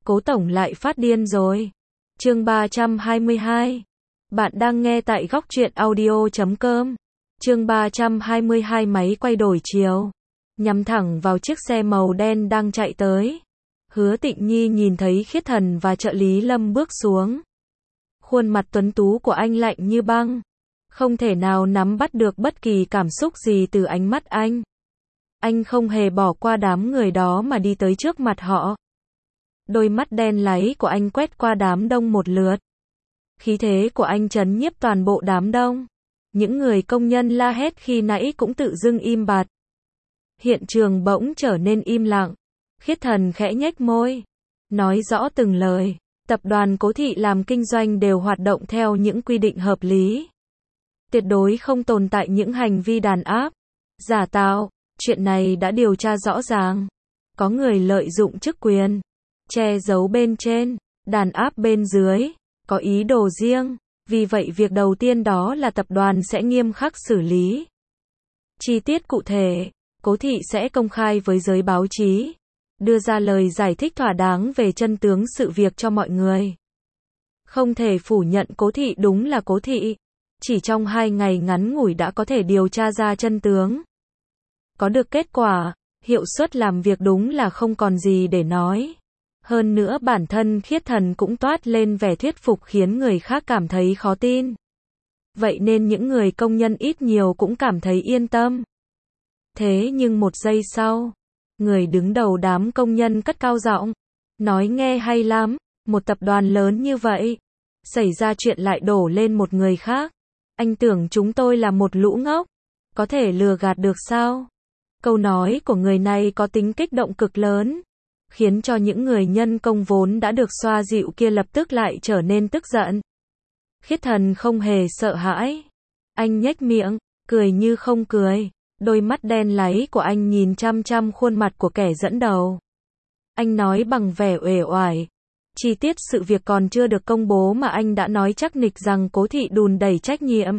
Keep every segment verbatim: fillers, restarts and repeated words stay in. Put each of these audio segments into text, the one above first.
Cố tổng lại phát điên rồi. Chương ba trăm hai mươi hai. Bạn đang nghe tại góc truyện audio chấm com. Chương ba trăm hai mươi hai. Máy quay đổi chiều, nhắm thẳng vào chiếc xe màu đen đang chạy tới. Hứa Tịnh Nhi nhìn thấy Khiết Thần và trợ lý Lâm bước xuống. Khuôn mặt tuấn tú của anh lạnh như băng, không thể nào nắm bắt được bất kỳ cảm xúc gì từ ánh mắt anh. Anh không hề bỏ qua đám người đó mà đi tới trước mặt họ. Đôi mắt đen láy của anh quét qua đám đông một lượt. Khí thế của anh trấn nhiếp toàn bộ đám đông. Những người công nhân la hét khi nãy cũng tự dưng im bặt. Hiện trường bỗng trở nên im lặng. Khiết Thần khẽ nhếch môi, nói rõ từng lời. Tập đoàn Cố Thị làm kinh doanh đều hoạt động theo những quy định hợp lý. Tuyệt đối không tồn tại những hành vi đàn áp, giả tạo. Chuyện này đã điều tra rõ ràng. Có người lợi dụng chức quyền, che giấu bên trên, đàn áp bên dưới, có ý đồ riêng. Vì vậy việc đầu tiên đó là tập đoàn sẽ nghiêm khắc xử lý. Chi tiết cụ thể, Cố Thị sẽ công khai với giới báo chí, đưa ra lời giải thích thỏa đáng về chân tướng sự việc cho mọi người. Không thể phủ nhận Cố Thị đúng là Cố Thị. Chỉ trong hai ngày ngắn ngủi đã có thể điều tra ra chân tướng. Có được kết quả, hiệu suất làm việc đúng là không còn gì để nói. Hơn nữa bản thân Khiết Thần cũng toát lên vẻ thuyết phục khiến người khác cảm thấy khó tin. Vậy nên những người công nhân ít nhiều cũng cảm thấy yên tâm. Thế nhưng một giây sau, người đứng đầu đám công nhân cất cao giọng, nói nghe hay lắm, một tập đoàn lớn như vậy, xảy ra chuyện lại đổ lên một người khác. Anh tưởng chúng tôi là một lũ ngốc, có thể lừa gạt được sao? Câu nói của người này có tính kích động cực lớn, khiến cho những người nhân công vốn đã được xoa dịu kia lập tức lại trở nên tức giận. Khiết Thần không hề sợ hãi. Anh nhếch miệng, cười như không cười. Đôi mắt đen láy của anh nhìn chăm chăm khuôn mặt của kẻ dẫn đầu. Anh nói bằng vẻ uể oải. Chi tiết sự việc còn chưa được công bố mà anh đã nói chắc nịch rằng Cố Thị đùn đẩy trách nhiệm.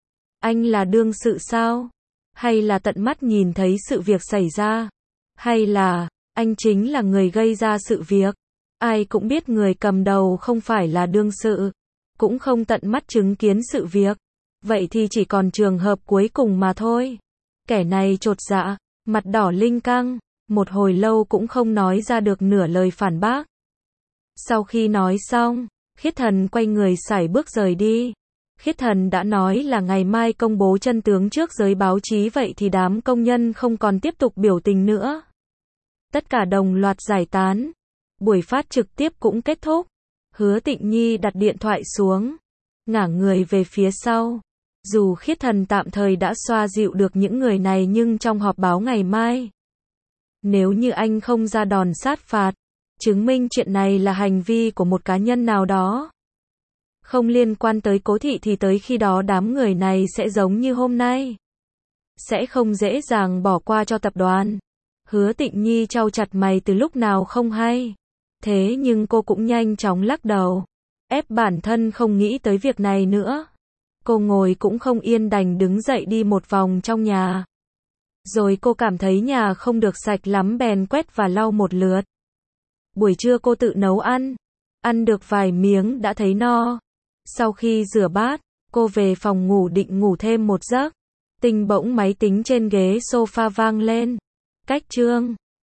Anh là đương sự sao? Hay là tận mắt nhìn thấy sự việc xảy ra? Hay là anh chính là người gây ra sự việc? Ai cũng biết người cầm đầu không phải là đương sự, cũng không tận mắt chứng kiến sự việc. Vậy thì chỉ còn trường hợp cuối cùng mà thôi. Kẻ này chột dạ, mặt đỏ linh căng, một hồi lâu cũng không nói ra được nửa lời phản bác. Sau khi nói xong, Khiết Thần quay người sải bước rời đi. Khiết Thần đã nói là ngày mai công bố chân tướng trước giới báo chí, vậy thì đám công nhân không còn tiếp tục biểu tình nữa. Tất cả đồng loạt giải tán. Buổi phát trực tiếp cũng kết thúc. Hứa Tịnh Nhi đặt điện thoại xuống, ngả người về phía sau. Dù Khiết Thần tạm thời đã xoa dịu được những người này nhưng trong họp báo ngày mai, nếu như anh không ra đòn sát phạt, chứng minh chuyện này là hành vi của một cá nhân nào đó, không liên quan tới Cố Thị, thì tới khi đó đám người này sẽ giống như hôm nay, sẽ không dễ dàng bỏ qua cho tập đoàn. Hứa Tịnh Nhi chau chặt mày từ lúc nào không hay. Thế nhưng cô cũng nhanh chóng lắc đầu, ép bản thân không nghĩ tới việc này nữa. Cô ngồi cũng không yên đành đứng dậy đi một vòng trong nhà. Rồi cô cảm thấy nhà không được sạch lắm bèn quét và lau một lượt. Buổi trưa cô tự nấu ăn. Ăn được vài miếng đã thấy no. Sau khi rửa bát, cô về phòng ngủ định ngủ thêm một giấc. Tinh bỗng máy tính trên ghế sofa vang lên. Cách chương.